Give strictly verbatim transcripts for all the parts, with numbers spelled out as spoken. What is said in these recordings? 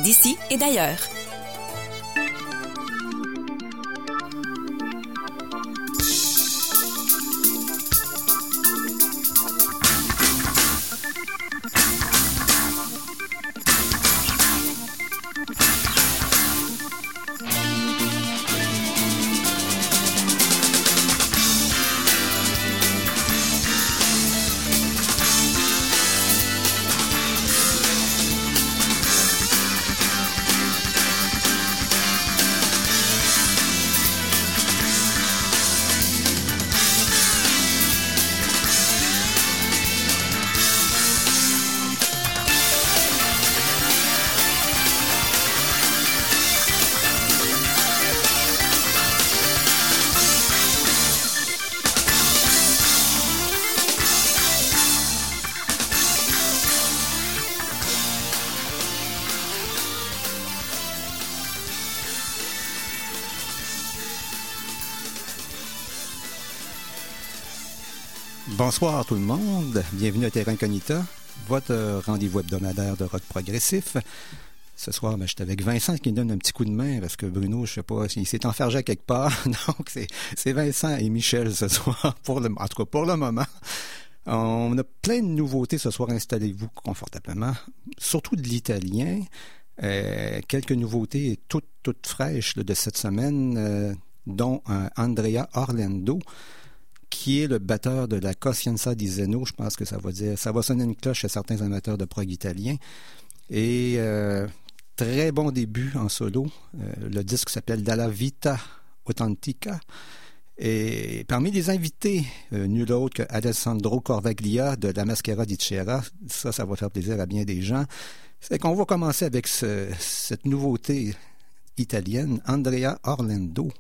d'ici et d'ailleurs. Bonsoir tout le monde, bienvenue à Terra Incognita, votre rendez-vous hebdomadaire de rock progressif. Ce soir, ben, je suis avec Vincent qui me donne un petit coup de main parce que Bruno, je sais pas, il s'est enfargé à quelque part. Donc, c'est, c'est Vincent et Michel ce soir, pour le, en tout cas pour le moment. On a plein de nouveautés ce soir, installez-vous confortablement, surtout de l'italien. Euh, quelques nouveautés toutes, toutes fraîches là, de cette semaine, euh, dont euh, Andrea Orlando, qui est le batteur de la Coscienza di Zeno. Je pense que ça va dire, ça va sonner une cloche à certains amateurs de prog italien. Et euh, très bon début en solo. Euh, le disque s'appelle Dalla Vita Authentica. Et parmi les invités, euh, nul autre que Alessandro Corvaglia de la Maschera di Cera. Ça, ça va faire plaisir à bien des gens. C'est qu'on va commencer avec ce, cette nouveauté italienne, Andrea Orlando.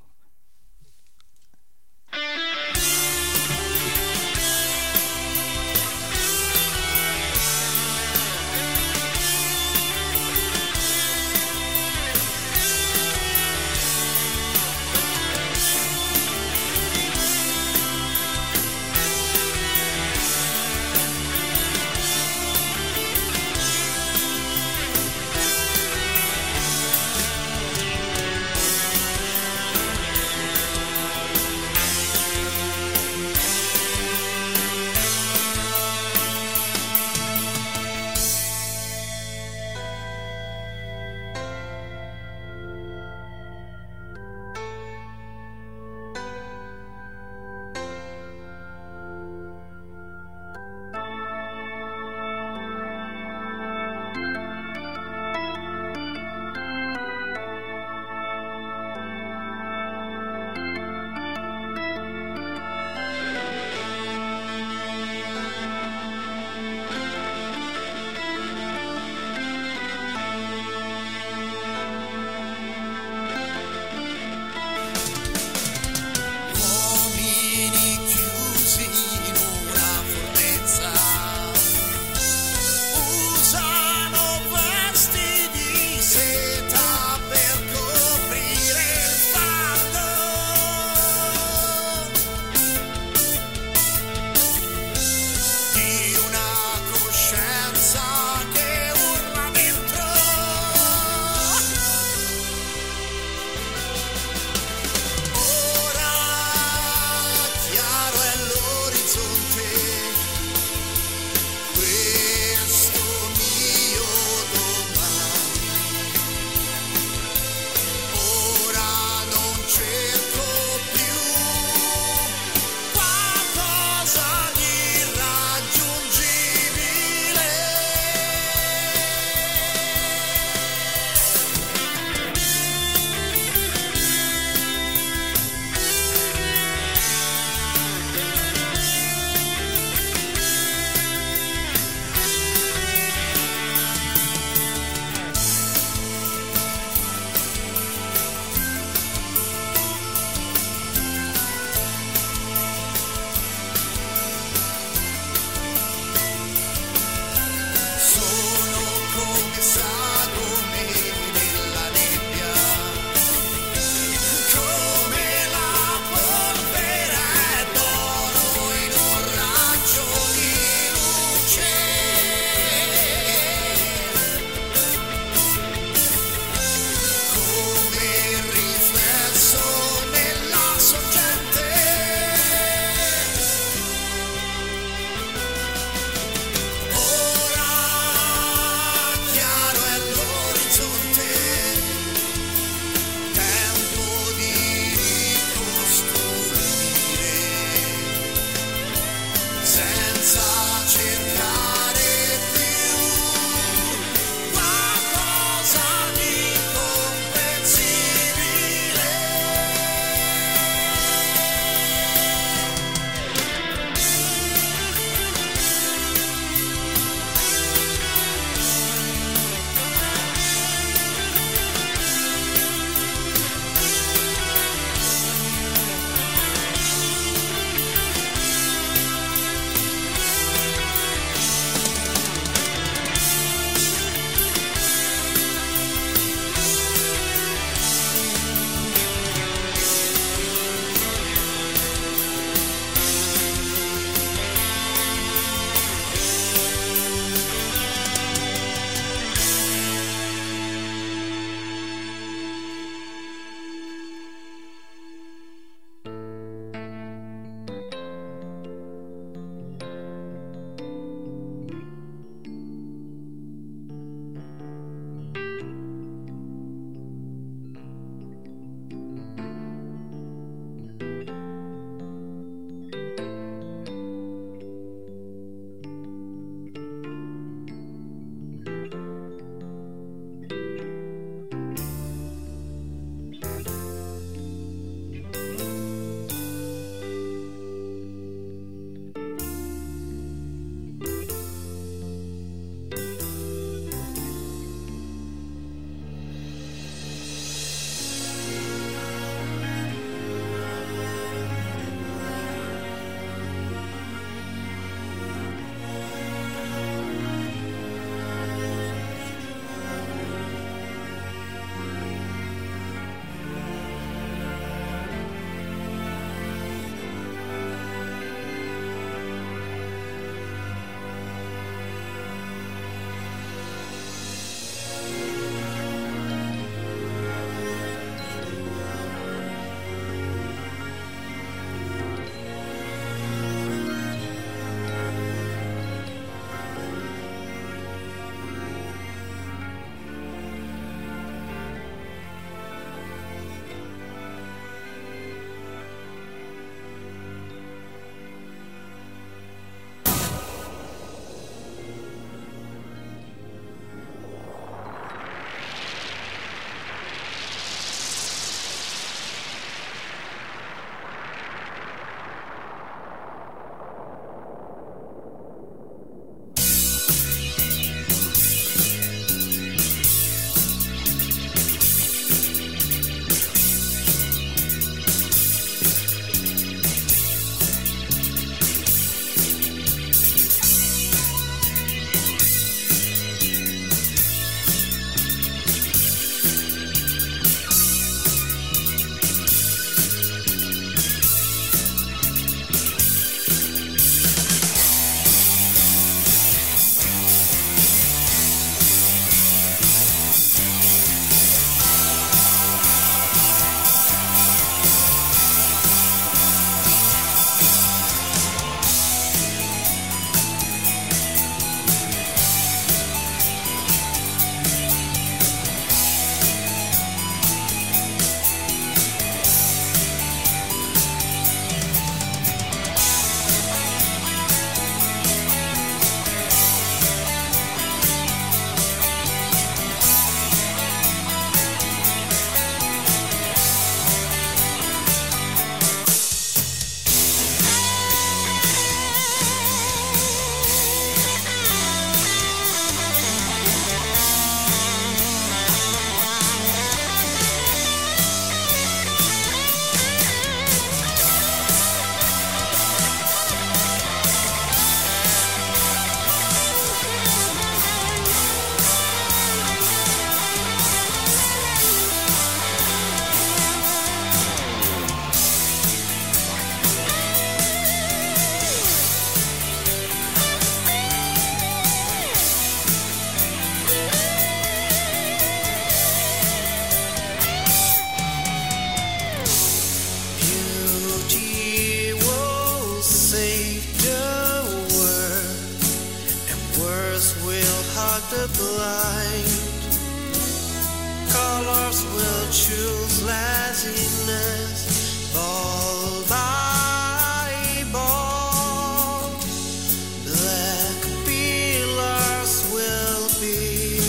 will choose laziness ball by ball. Black pillars will be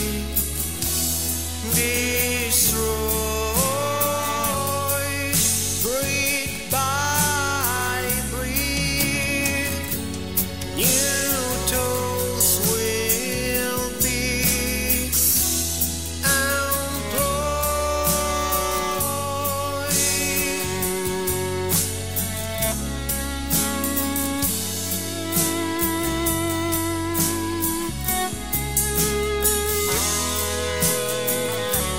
destroyed brick by brick. New tools will be employed.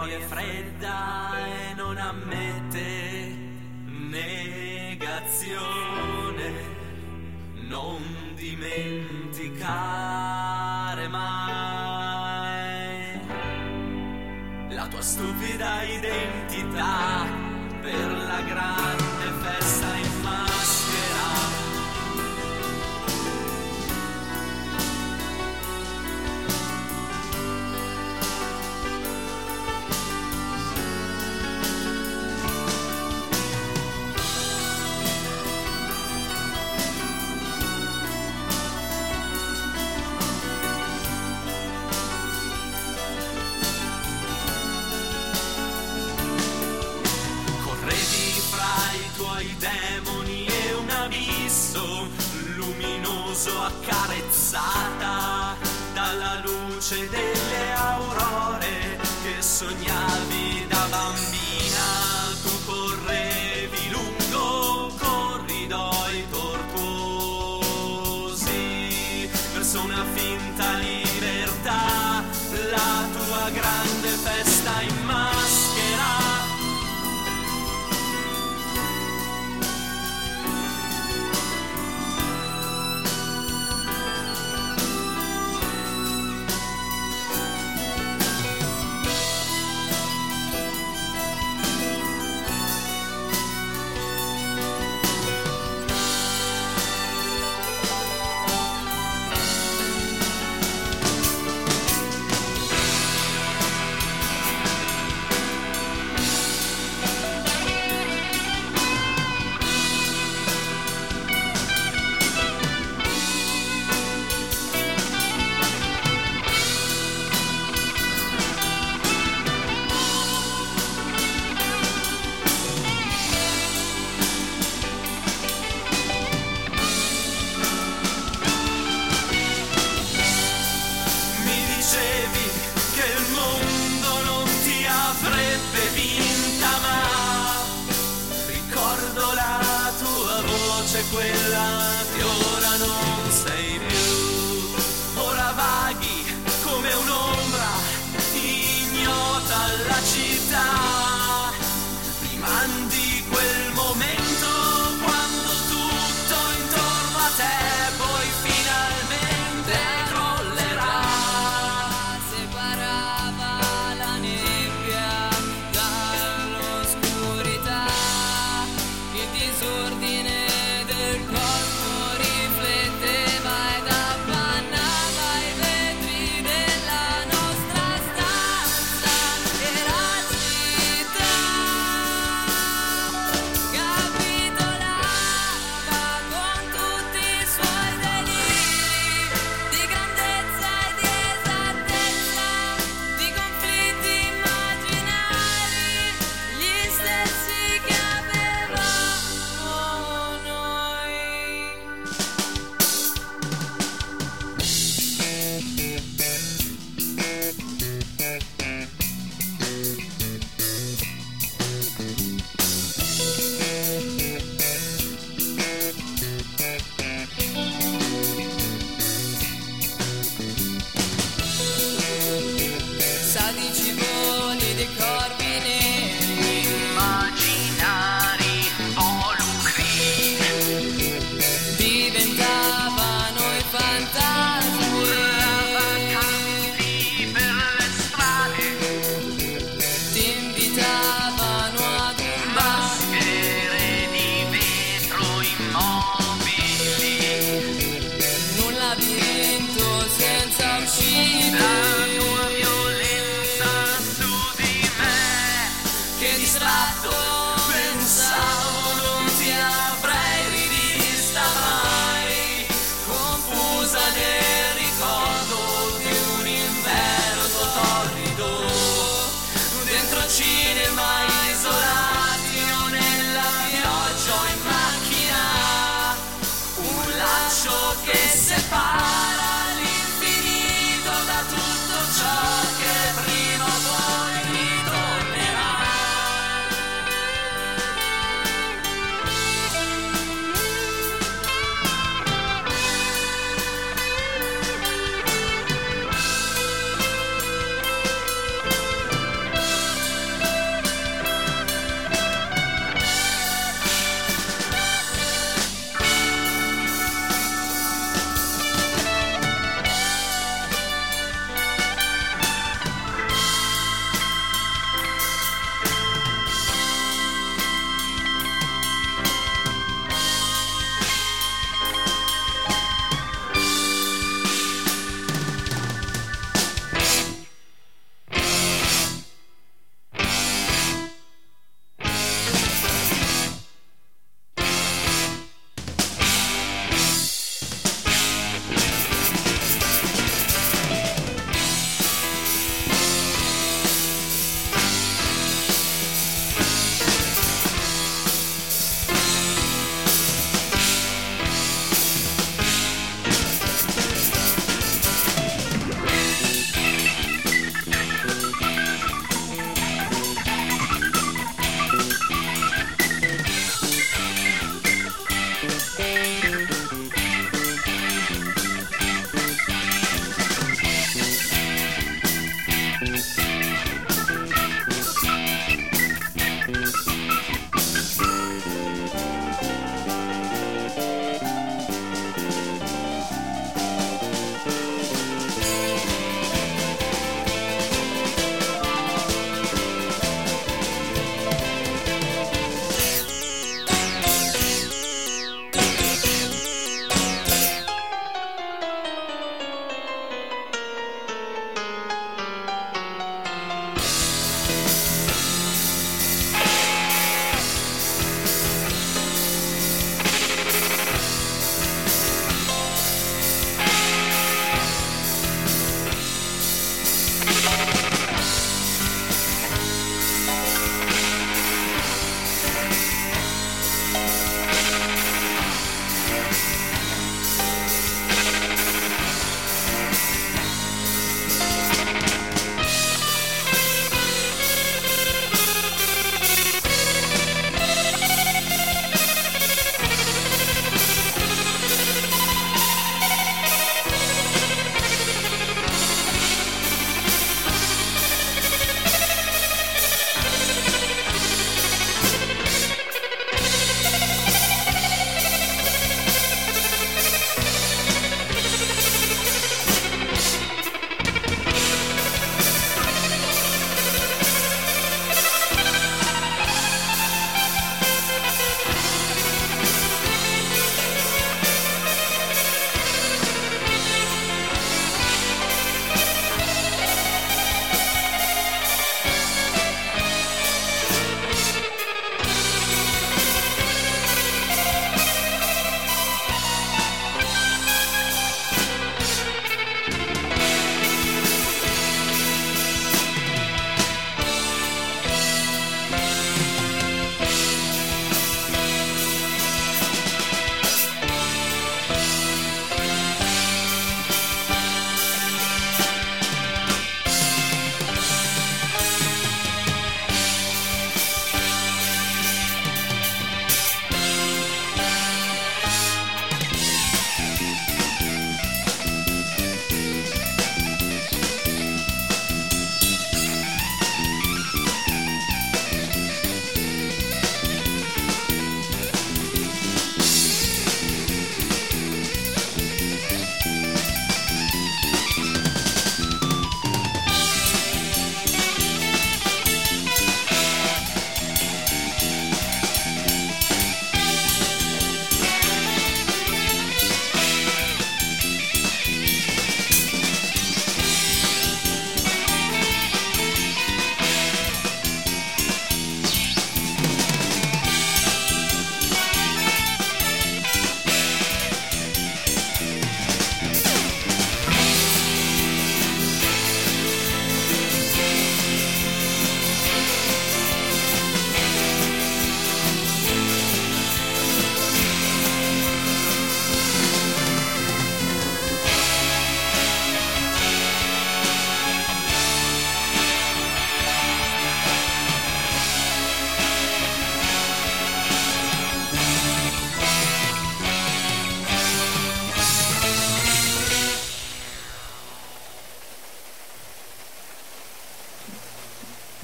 storia è fredda e non ammette negazione. Non dimenticare mai la tua stupida identità per la grande festa in maschera. Demoni e un abisso luminoso accarezzata dalla luce delle aurore che sognavi da bambina. Tu correvi lungo corridoi tortuosi verso una finta libertà, la tua grande festa in maschera. Quella che ora non sei più, ora vaghi come un'ombra ignota alla città. Rimandi quel momento quando tutto intorno a te poi finalmente crollerà. Separava la nebbia dall'oscurità, il disordine del corpo rifletteva ed appannava i vetri della nostra stanza e la città capitolava con tutti i suoi deliri di grandezza e di esattezza, di conflitti immaginari, gli stessi che avevamo noi. Sadici voli dei corvi neri, Immaginari involucri diventavano i fantasmi, vacanti per le strade, ti invitavano ad un bacio. maschere di vetro immobili, In un labirinto senza uscita, la tua violenza su di me, che distratto pensavo non ti avrei rivista mai, confusa nel ricordo di un inverno torrido, dentro cinema isolati o nella pioggia o in macchina, un laccio che separa l'infinito da tutto ciò che prima o poi ritornerà.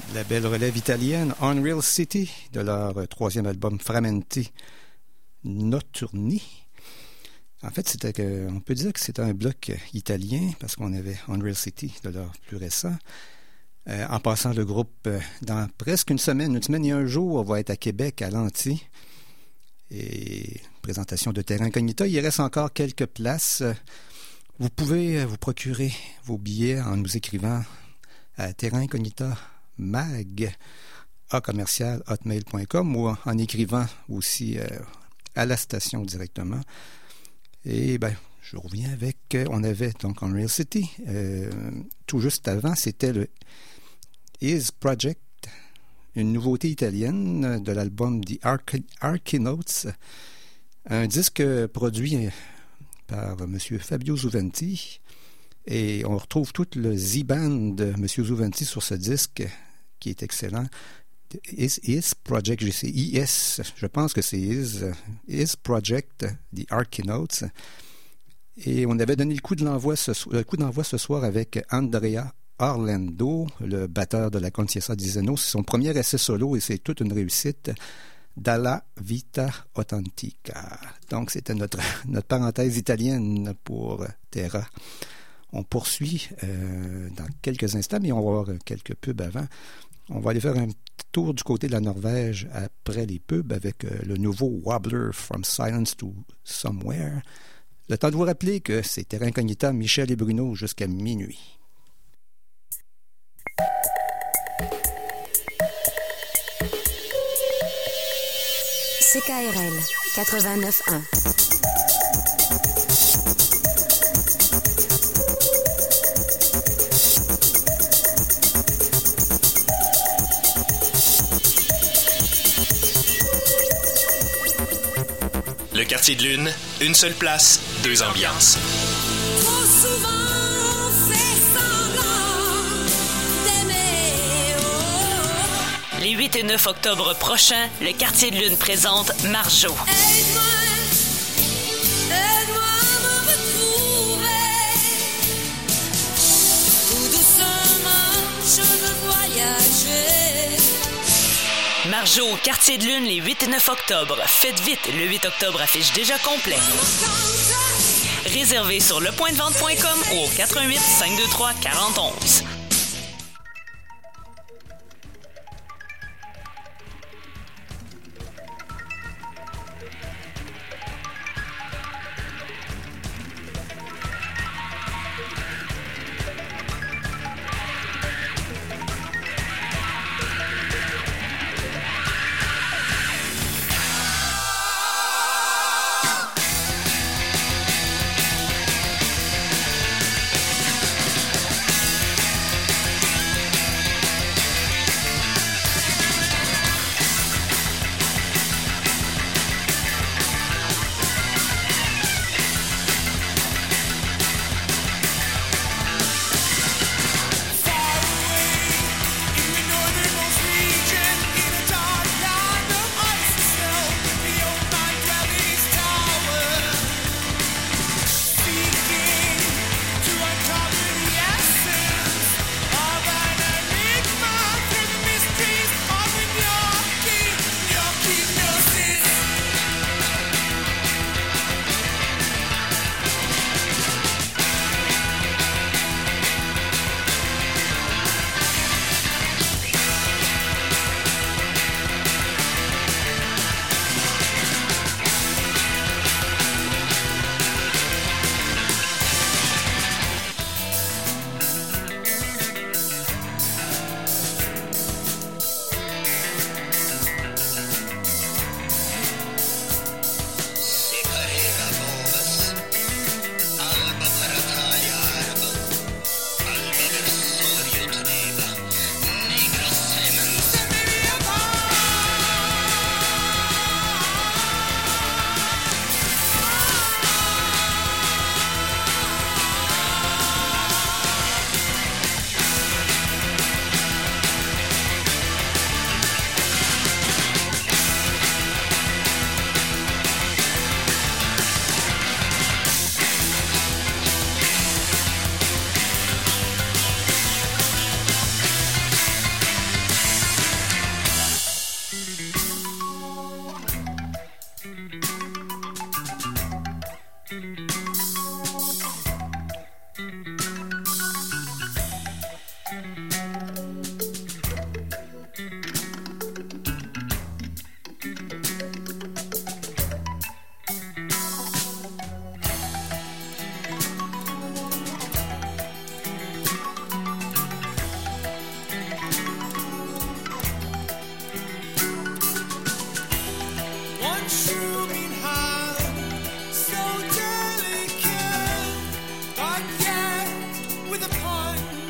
La belle relève italienne Unreal City de leur troisième album Frammenti Notturni. En fait, c'était que, on peut dire que c'était un bloc italien parce qu'on avait Unreal City de leur plus récent. Euh, en passant, le groupe, euh, dans presque une semaine, une semaine et un jour, va être à Québec, à l'Anti. Et présentation de Terra Incognita. Il reste encore quelques places. Vous pouvez vous procurer vos billets en nous écrivant à Terra Incognita mag à commercial hotmail point com ou en écrivant aussi euh, à la station directement. Et ben, je reviens avec, euh, on avait donc Unreal City. Euh, tout juste avant, c'était le Is Project, une nouveauté italienne de l'album The Arch- Archinotes, un disque produit par M. Fabio Zuventi. Et on retrouve tout le Z-Band de M. Zuventi sur ce disque, qui est excellent. Is, Is Project, je sais, I S, je pense que c'est Is, Is Project, The Archinotes. Et on avait donné le coup de l'envoi ce, le coup d'envoi ce soir avec Andrea Orlando, le batteur de la Concierta di Zeno. C'est son premier essai solo et c'est toute une réussite. Dalla Vita Authentica. Donc, c'était notre, notre parenthèse italienne pour Terra. On poursuit euh, dans quelques instants, mais on va avoir quelques pubs avant. On va aller faire un petit tour du côté de la Norvège après les pubs avec euh, le nouveau Wobbler From Silence to Somewhere. Le temps de vous rappeler que c'est Terra Incognita, Michel et Bruno jusqu'à minuit. C K R L quatre-vingt-neuf un. Le quartier de lune, une seule place, deux ambiances. Trop souvent on fait semblant d'aimer, oh. Les huit et neuf octobre prochains, le quartier de lune présente Marjo. Aide-moi, aide-moi à me retrouver. Tout doucement, je veux voyager. Marjo au quartier de lune les huit et neuf octobre. Faites vite, le huit octobre affiche déjà complet. Réservez sur le point de vente point com ou au quatre un huit, cinq deux trois, quatre zéro un un.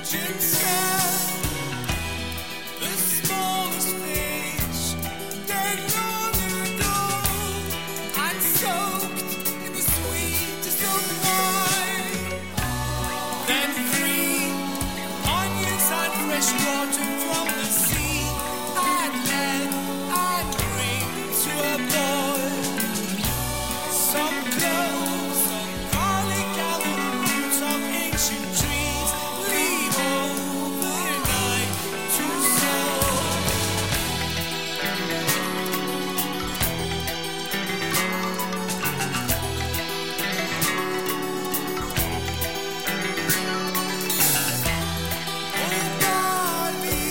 virgin sky. The smallest fish dead long ago, and soaked in the sweetest of wine. Then three onions and fresh water from the sea, and let and bring to a boil. Some cloves, some garlic, and the roots of ancient trees. Leave overnight to sow. Oh, barley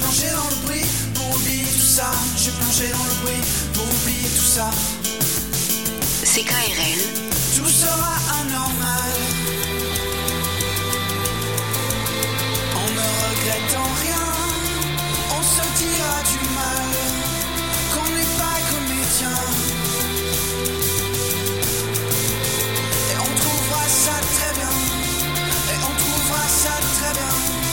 plongé dans le bruit pour oublier tout ça. Je suis plongé dans le bruit pour oublier tout ça. C K R L. Tout sera anormal en ne regrettant rien. On se dira du mal qu'on n'est pas comédien. Et on trouvera ça très bien. Et on trouvera ça très bien.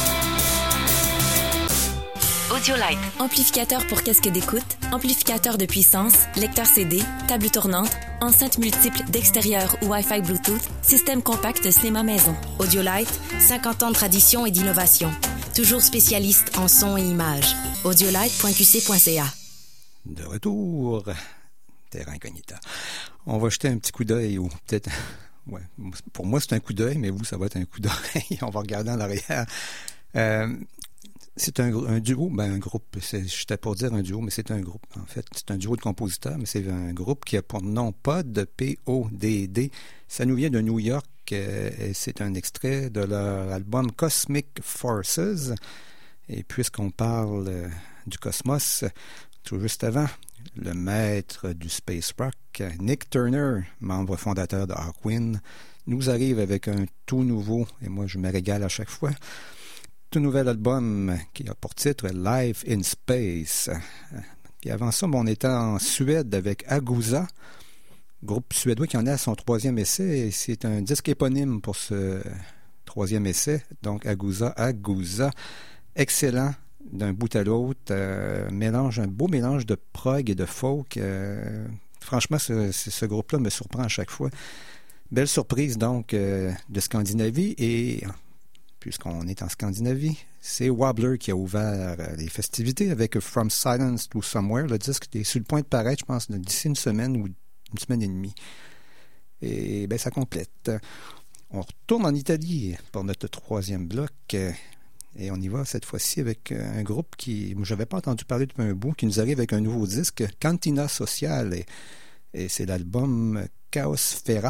Audiolite. Amplificateur pour casque d'écoute, amplificateur de puissance, lecteur C D, table tournante, enceinte multiple d'extérieur ou Wi-Fi Bluetooth, système compact cinéma maison. Audiolite, cinquante ans de tradition et d'innovation. Toujours spécialiste en son et images. audiolite point q c point c a. De retour, Terra Incognita. On va jeter un petit coup d'œil ou peut-être... Ouais, pour moi, c'est un coup d'œil, mais vous, ça va être un coup d'oreille. On va regarder en arrière. Euh, c'est un, un duo, ben un groupe. C'est, j'étais pour dire un duo, mais c'est un groupe. En fait, c'est un duo de compositeurs, mais c'est un groupe qui a pour nom Pod, P O D D. Ça nous vient de New York. Euh, et c'est un extrait de leur album Cosmic Forces. Et puisqu'on parle euh, du cosmos, tout juste avant, le maître du space rock, Nick Turner, membre fondateur de Hawkwind, nous arrive avec un tout nouveau, et moi je me régale à chaque fois, tout nouvel album qui a pour titre Life in Space. Et avant ça, on était en Suède avec Aguza, groupe suédois qui en est à son troisième essai, et c'est un disque éponyme pour ce troisième essai, donc Aguza, Aguza, excellent. D'un bout à l'autre, euh, mélange, un beau mélange de prog et de folk. Euh, franchement, ce, ce groupe-là me surprend à chaque fois. Belle surprise, donc, euh, de Scandinavie. Et, puisqu'on est en Scandinavie, c'est Wobbler qui a ouvert les festivités avec From Silence to Somewhere. Le disque est sur le point de paraître, je pense, d'ici une semaine ou une semaine et demie. Et bien, ça complète. On retourne en Italie pour notre troisième bloc. Et on y va cette fois-ci avec un groupe qui, moi, je n'avais pas entendu parler depuis un bout, qui nous arrive avec un nouveau disque, Cantina Sociale. Et, et c'est l'album Chaosfera.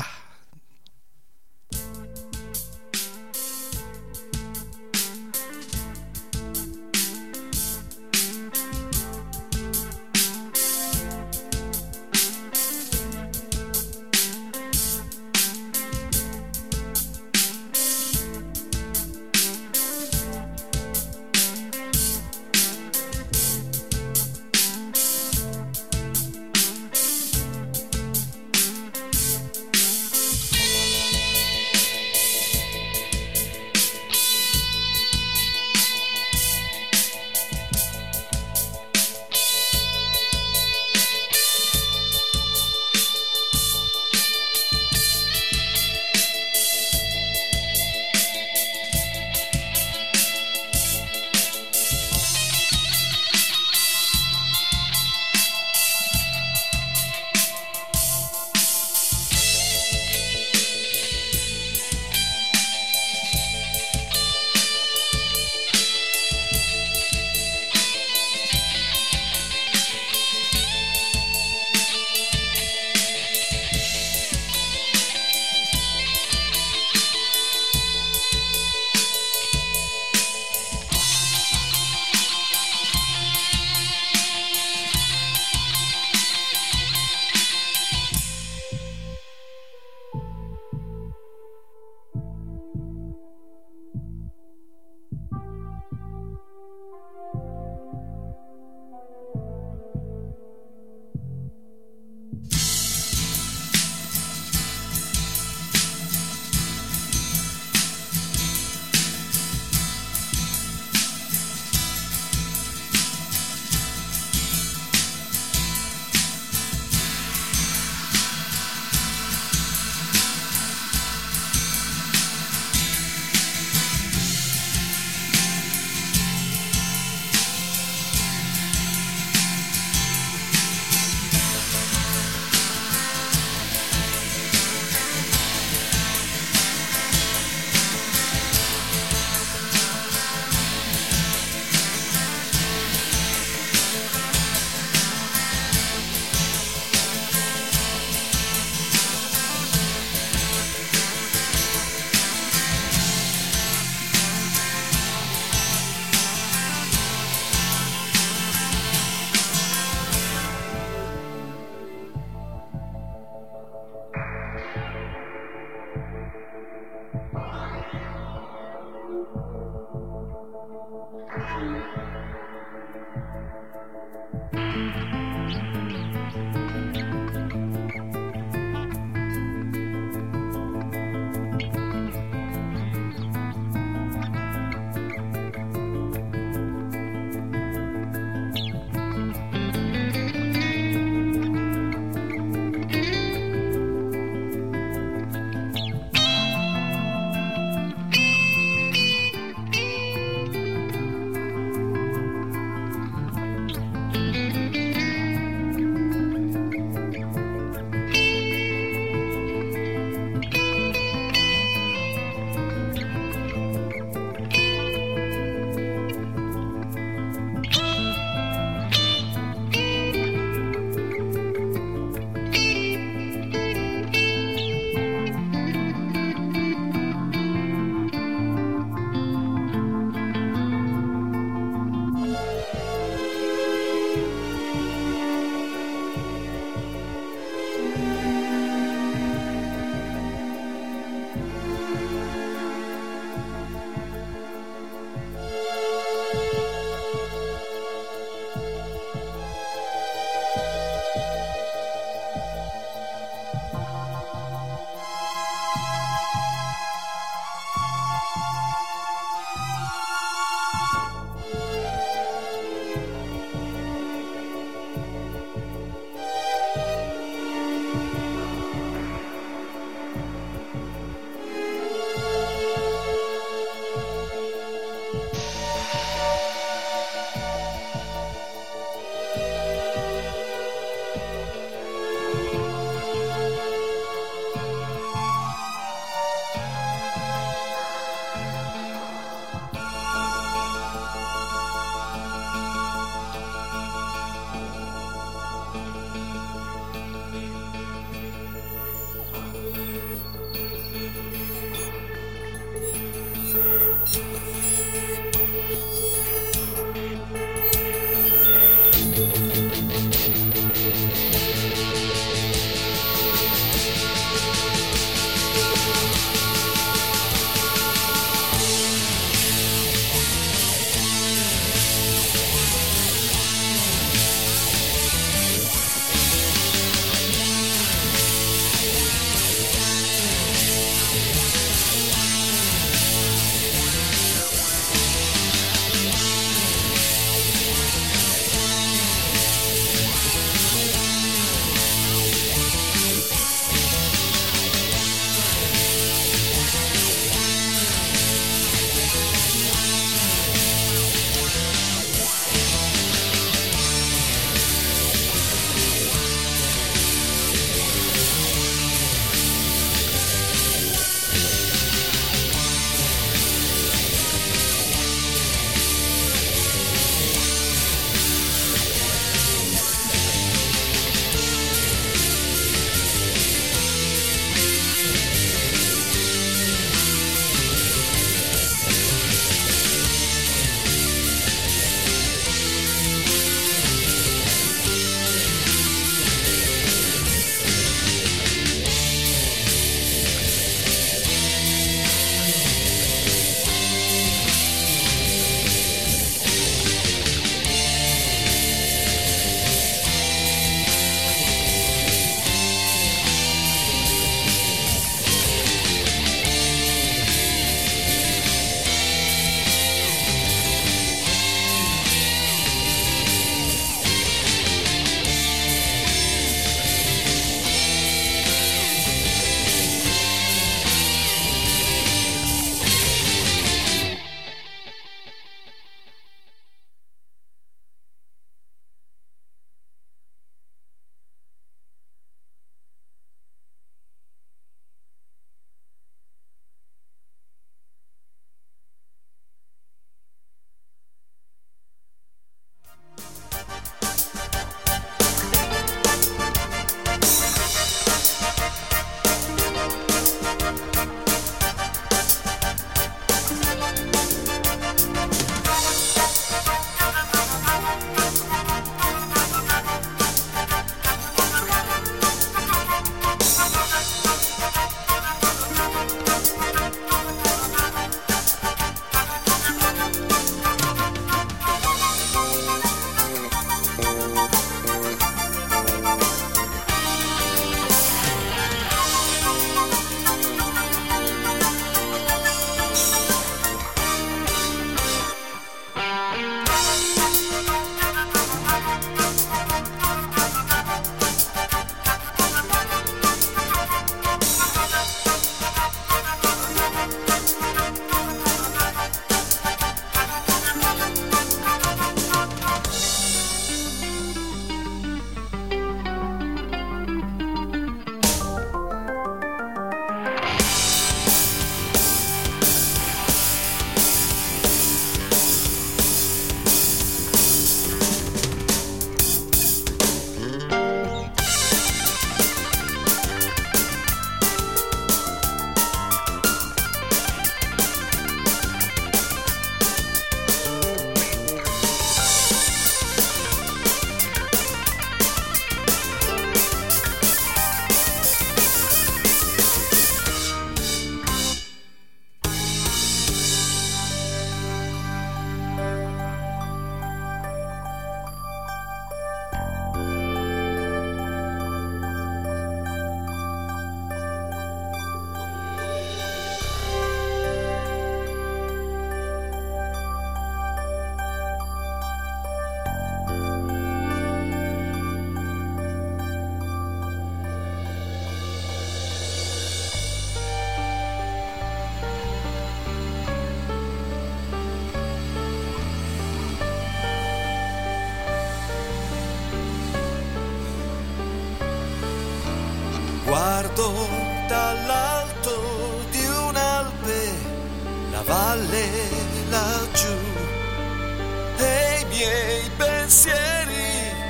guardo dall'alto di un'alpe la valle laggiù e i miei pensieri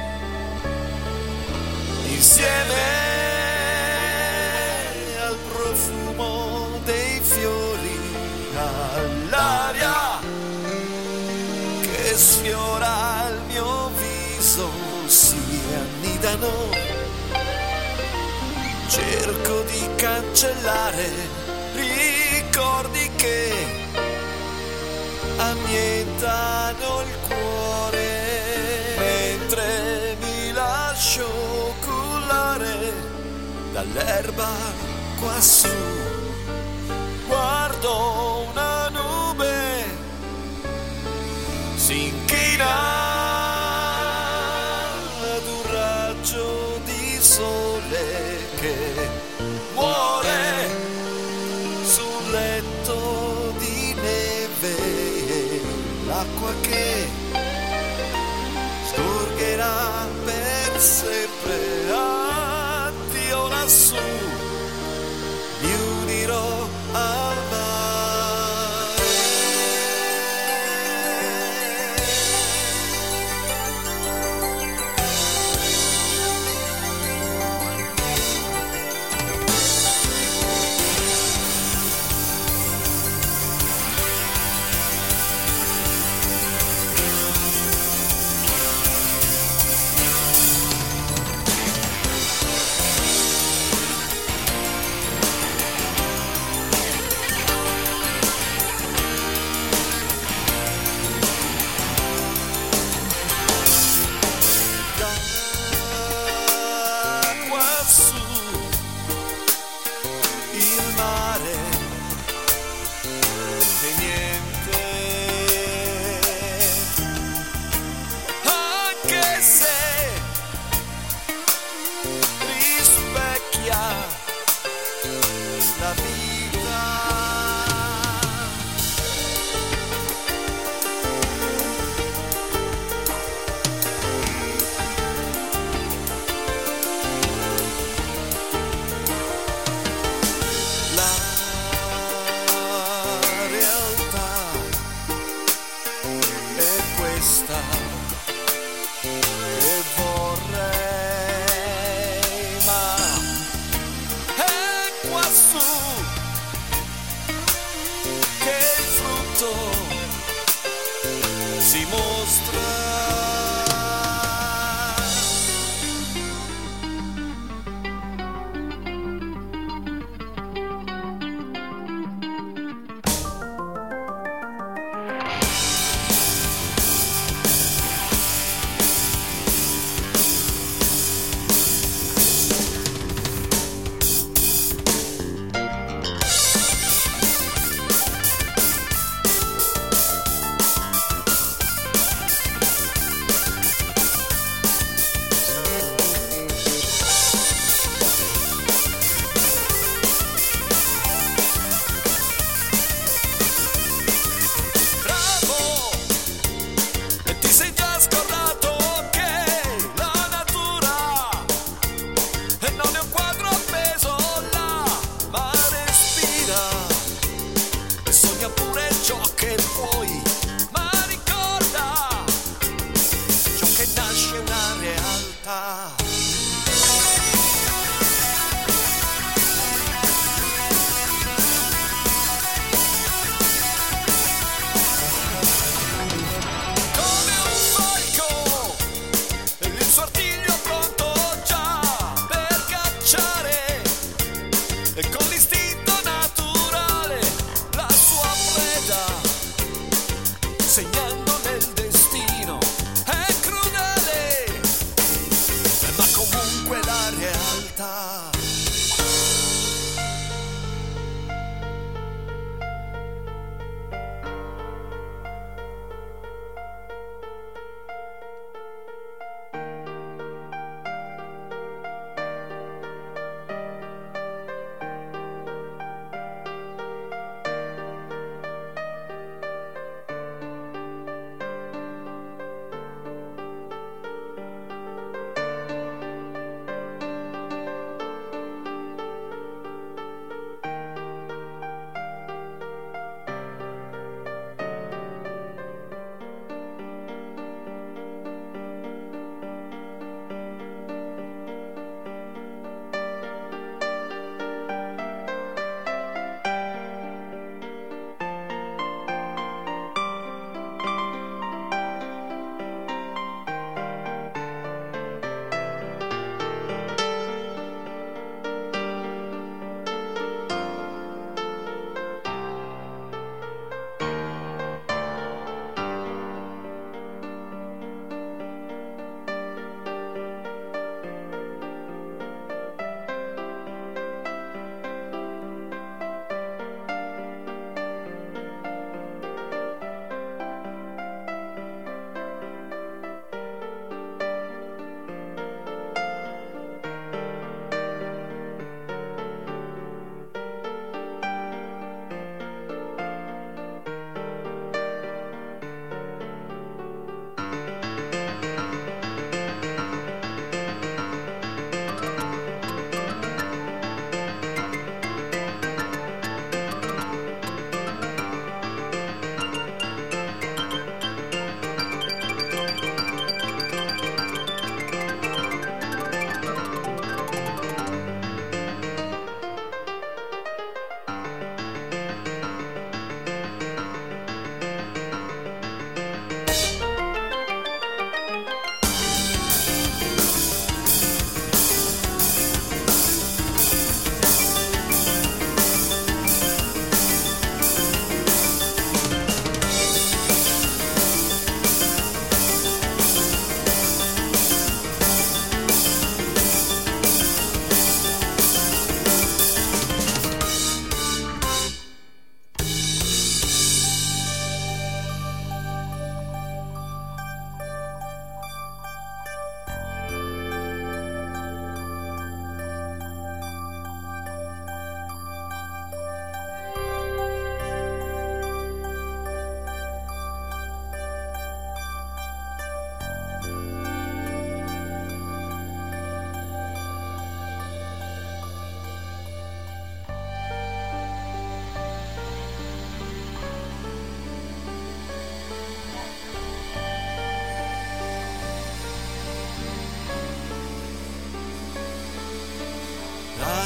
insieme al profumo dei fiori, all'aria che sfiora il mio viso si annidano. Cerco di cancellare ricordi che annientano il cuore mentre mi lascio cullare dall'erba quassù. Guardo una nube si inchina ad un raggio di sole che muore sul letto di neve e l'acqua che scorgerà per sempre. Addio lassù, mi unirò al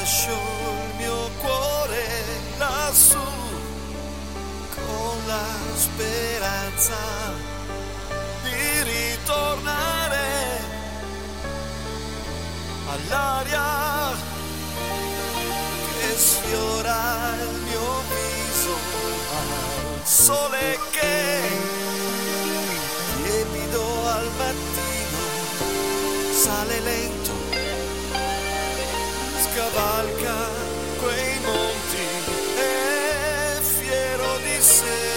lascio il mio cuore lassù con la speranza di ritornare all'aria che sfiora il mio viso, al sole che tiepido al mattino sale lento, scavalca quei monti e fiero di sé.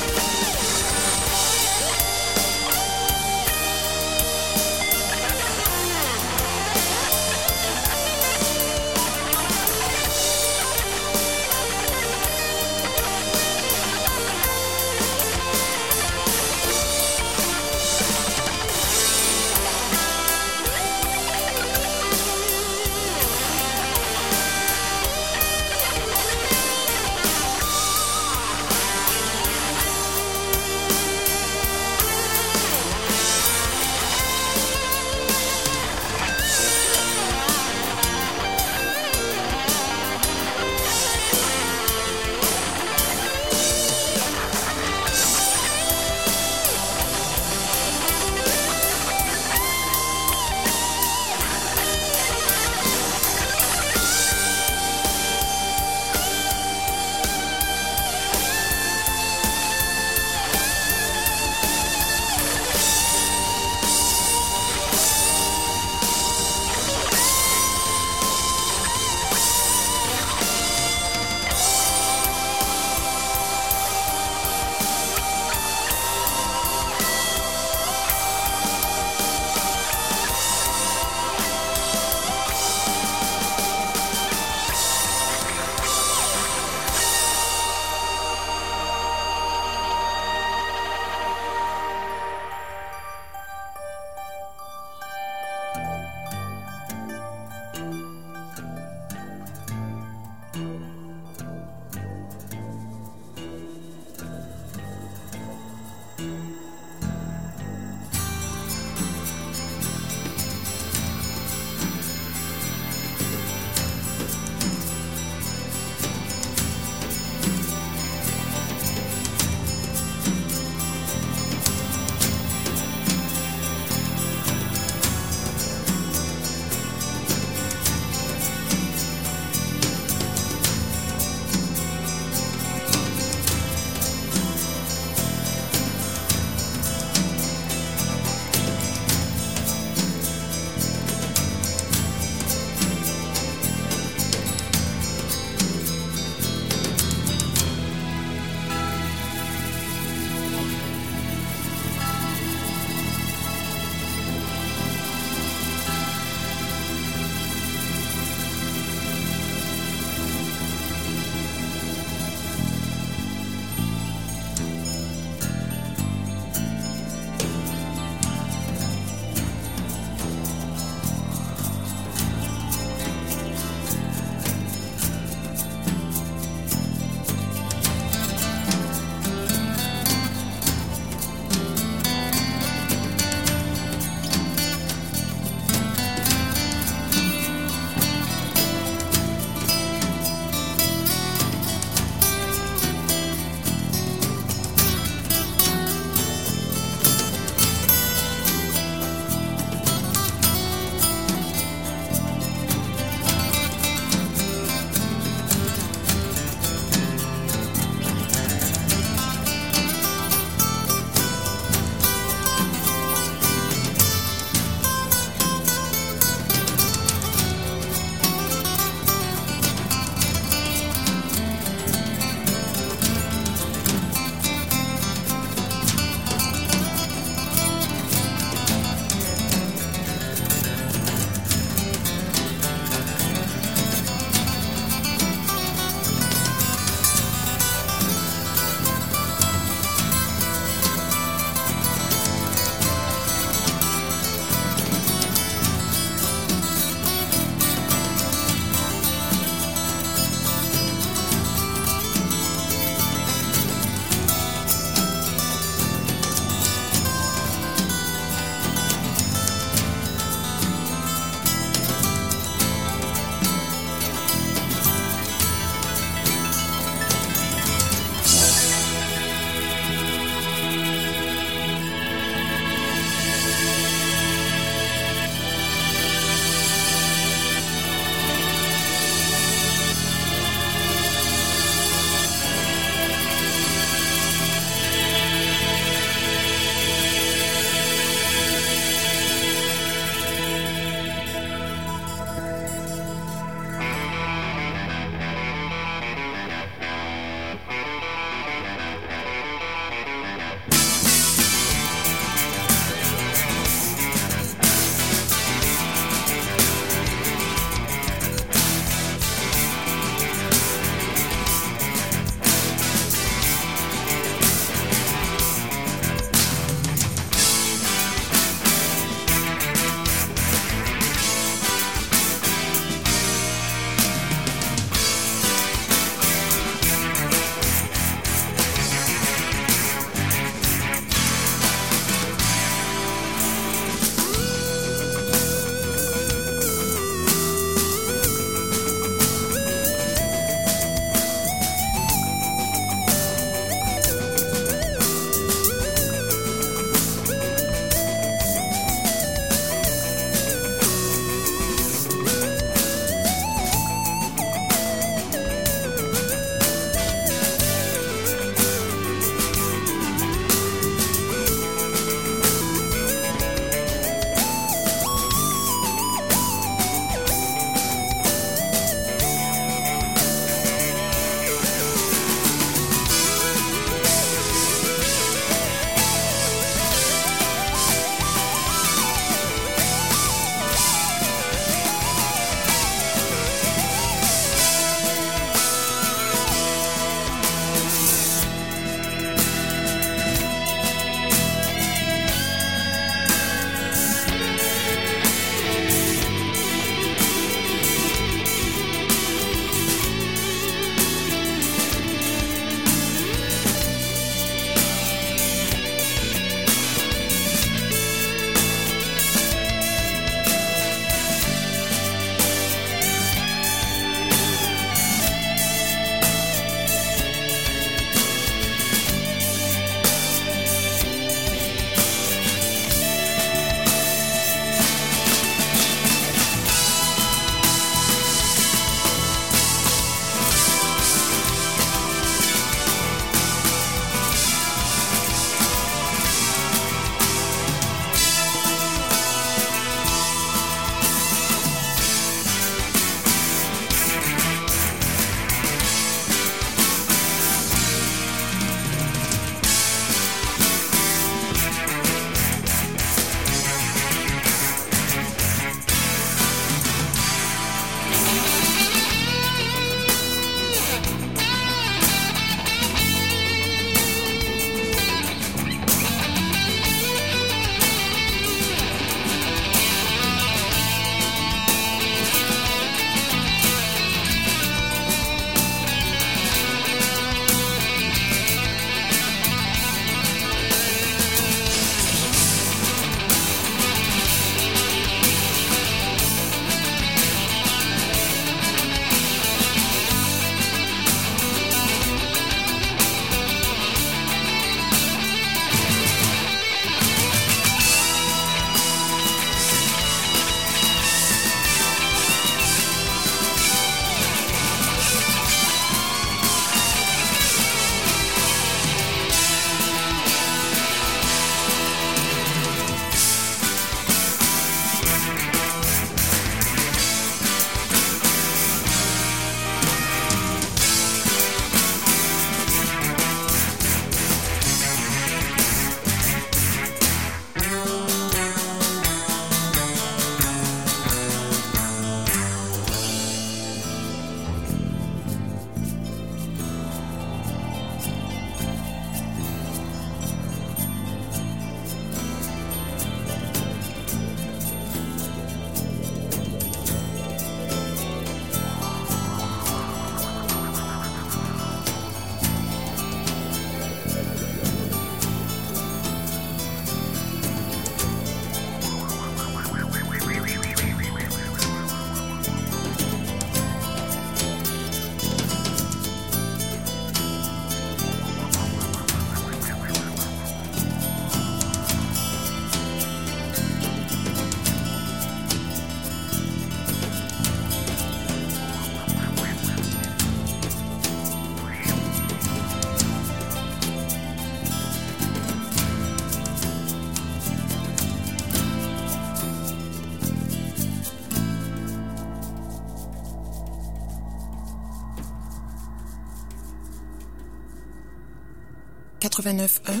quatre-vingt-neuf un.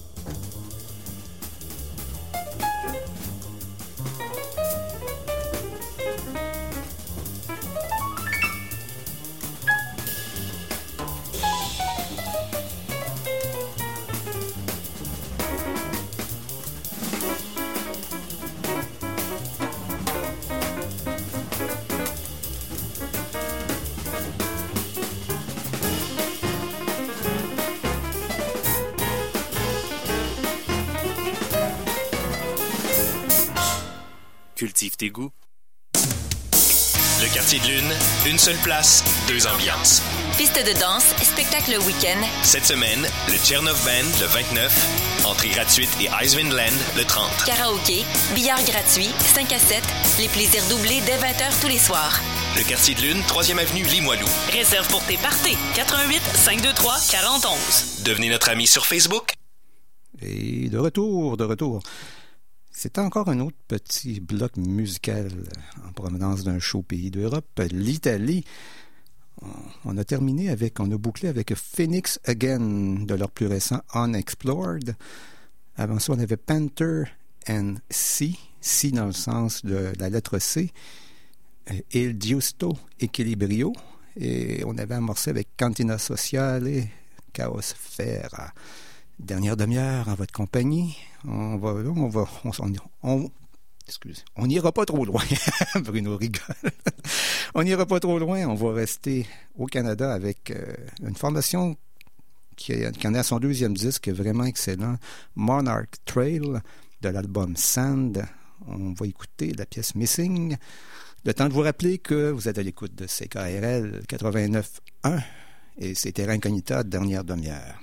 Cultive tes goûts. Le quartier de lune, une seule place, deux ambiances. Piste de danse, spectacle le week-end. Cette semaine, le Tchernov Band le vingt-neuf, entrée gratuite et Icewind Land le trente. Karaoké, billard gratuit, cinq à sept, les plaisirs doublés dès vingt heures tous les soirs. Le quartier de lune, troisième avenue Limoilou. Réserve pour tes parties. quatre-vingt-huit cinq deux trois quarante onze. Devenez notre ami sur Facebook. Et de retour, de retour. C'est encore un autre petit bloc musical en provenance d'un chaud pays d'Europe, l'Italie. On a terminé avec, on a bouclé avec Phoenix Again de leur plus récent Unexplored. Avant ça, on avait Panther and C, C dans le sens de la lettre C, Il Giusto Equilibrio, et on avait amorcé avec Cantina Sociale, Caosfera. Dernière demi-heure en votre compagnie. On va, on va, on, on, on excusez, on n'ira pas trop loin. Bruno rigole. On n'ira pas trop loin. On va rester au Canada avec euh, une formation qui, a, qui en est à son deuxième disque, vraiment excellent. Monarch Trail de l'album Sand. On va écouter la pièce Missing. Le temps de vous rappeler que vous êtes à l'écoute de C K R L quatre-vingt-neuf un et c'est Terra Incognita, dernière demi-heure.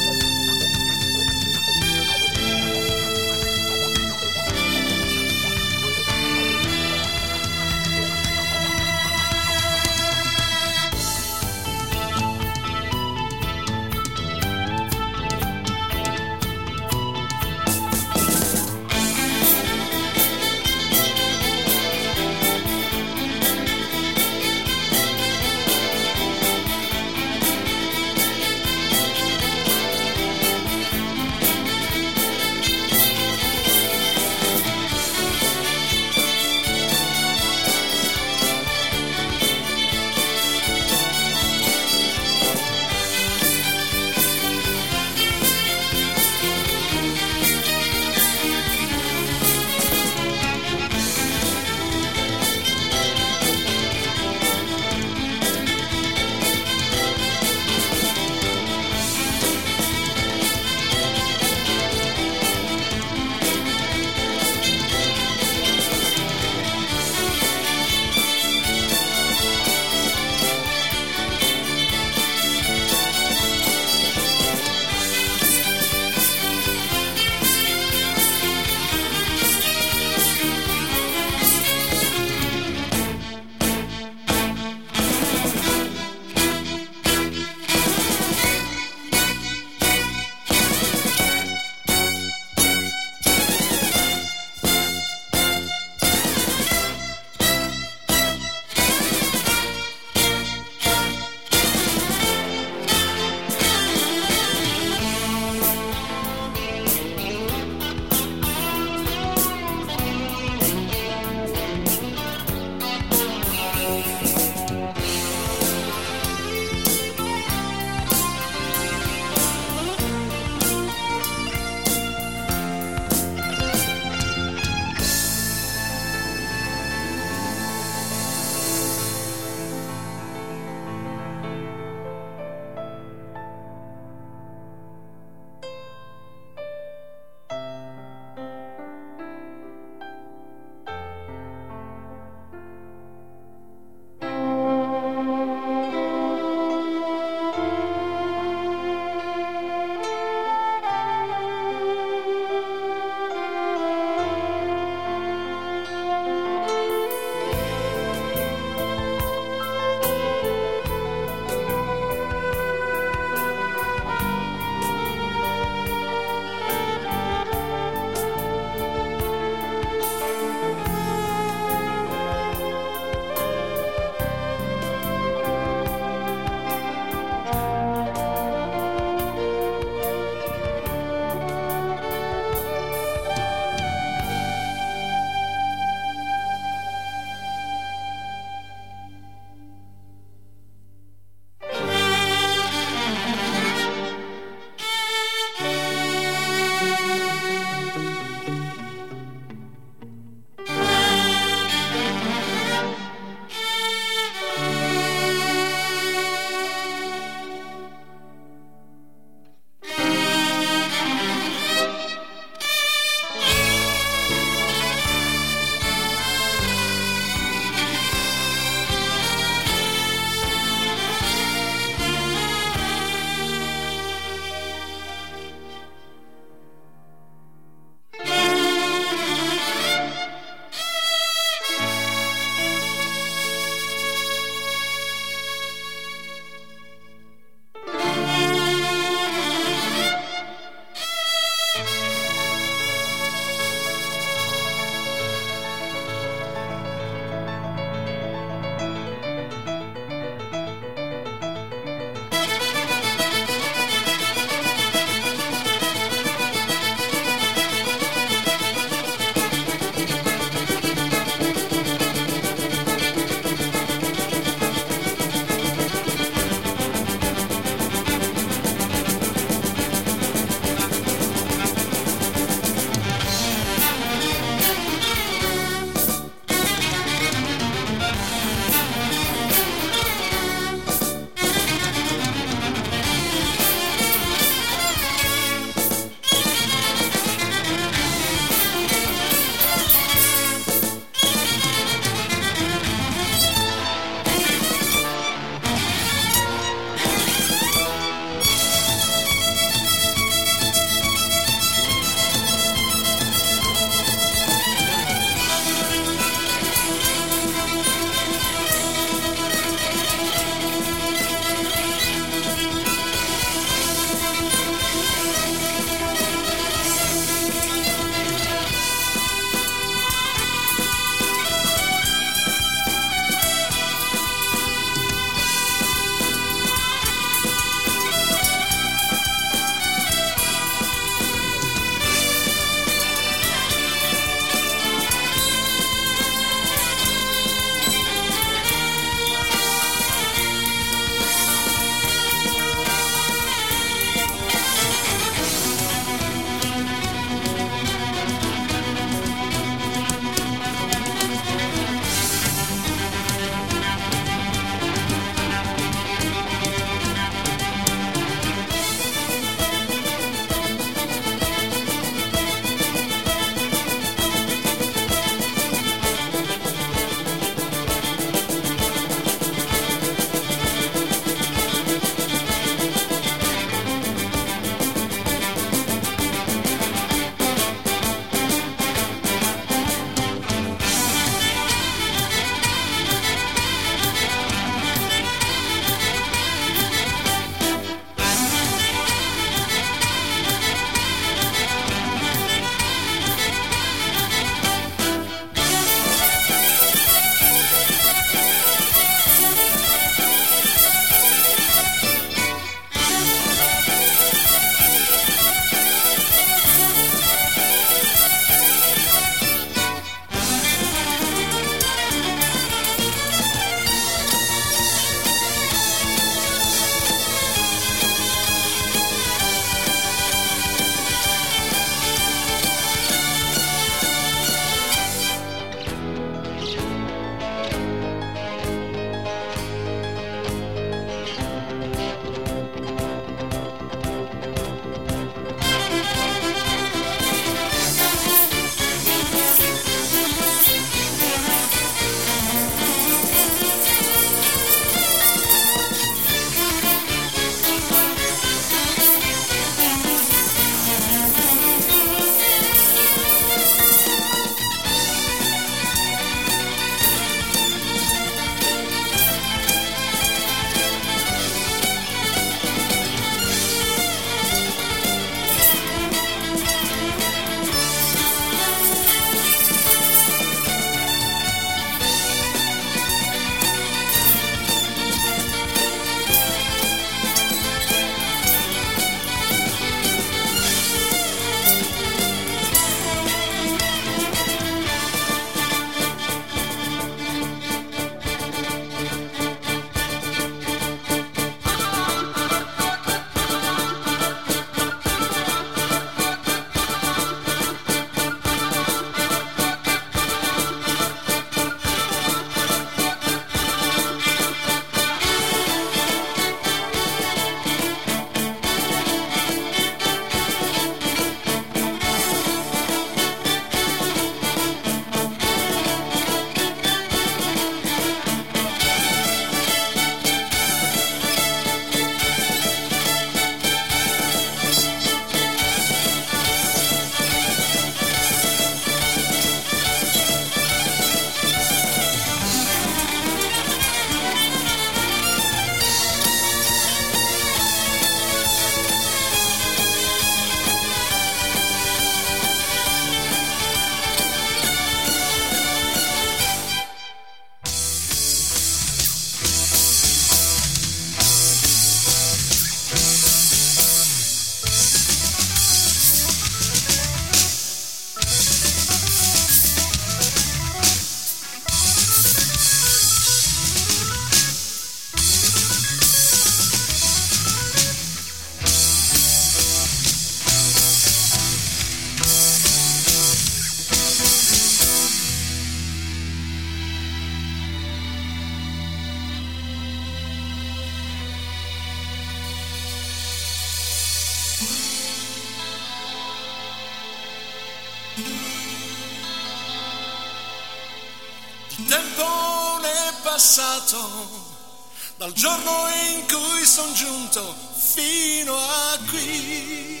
passato dal giorno in cui son giunto fino a qui.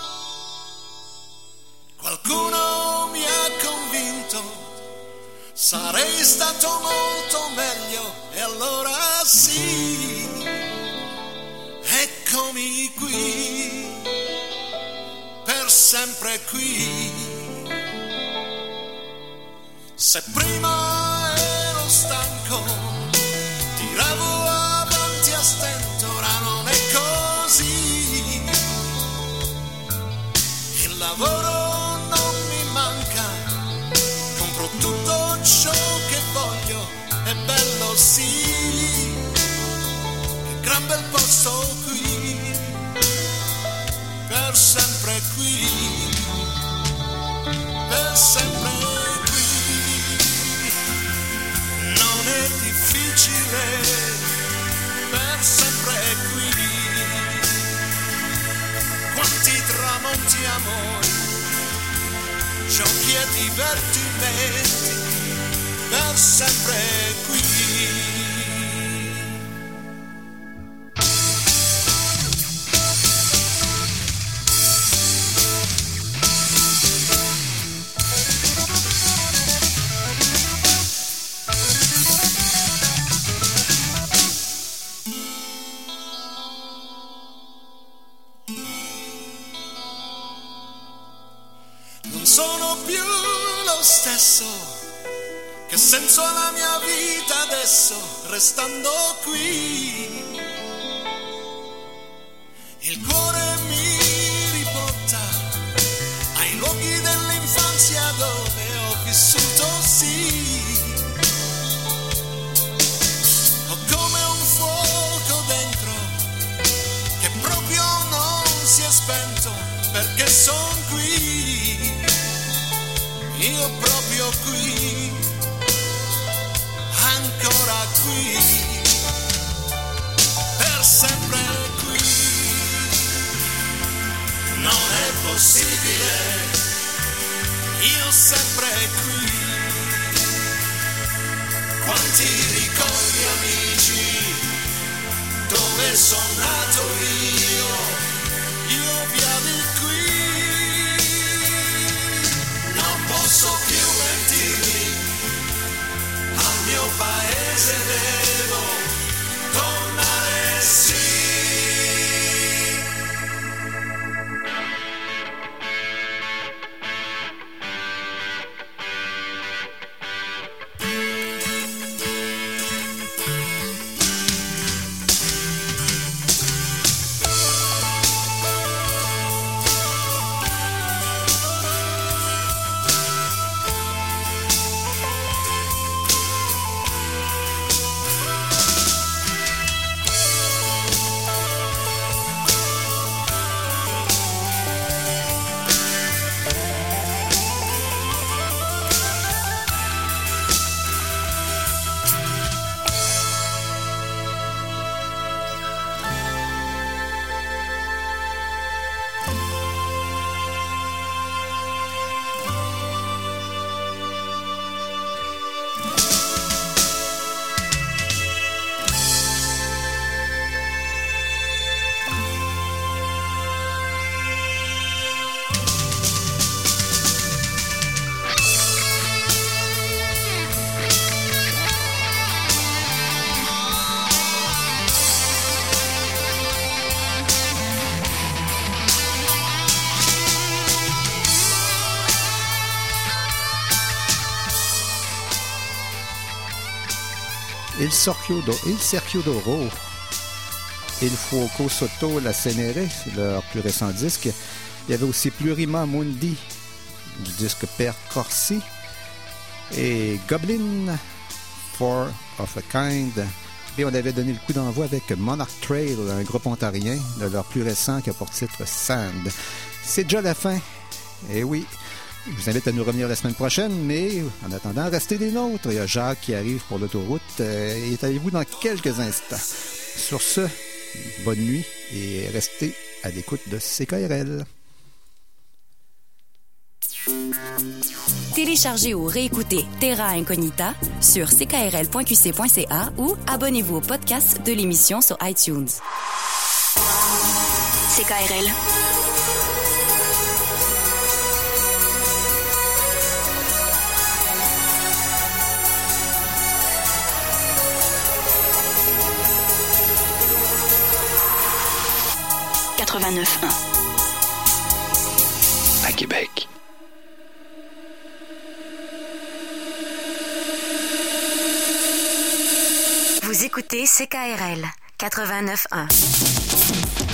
Qualcuno mi ha convinto, sarei stato molto meglio e allora sì, eccomi qui, per sempre qui. Se prima ero stanco, tiravo avanti a stento, ora non è così. Il lavoro non mi manca, compro tutto ciò che voglio, è bello sì, che gran bel posto qui, per sempre qui, per sempre qui. Non è difficile, per sempre qui. Quanti tramonti amori, giochi e divertimenti, per sempre qui. Che senso ha la mia vita adesso, restando qui? Il cuore mi riporta ai luoghi dell'infanzia dove ho vissuto, sì. Ho come un fuoco dentro che proprio non si è spento, perché son qui, io proprio qui, ancora qui, per sempre qui. Non è possibile, io sempre qui. Quanti ricordi amici, dove sono nato io, io via di qui. Non posso più mentirmi, al mio paese devo tornare, sì. Il Cerchio il Cerchio d'Oro, Il Fuoco Sotto la Cenere, c'est leur plus récent disque. Il y avait aussi Plurima Mundi du disque Per Corsi et Goblin, Four of a Kind. Et on avait donné le coup d'envoi avec Monarch Trail, un groupe ontarien de leur plus récent qui a pour titre Sand. C'est déjà la fin. Et oui, je vous invite à nous revenir la semaine prochaine, mais en attendant, restez des nôtres. Il y a Jacques qui arrive pour l'autoroute. Euh, il est avec vous dans quelques instants. Sur ce, bonne nuit et restez à l'écoute de C K R L. T Téléchargez ou réécoutez Terra Incognita sur c k r l point q c point c a ou abonnez-vous au podcast de l'émission sur iTunes. C K R L. quatre-vingt-neuf un. À Québec. Vous écoutez C K R L quatre-vingt-neuf un.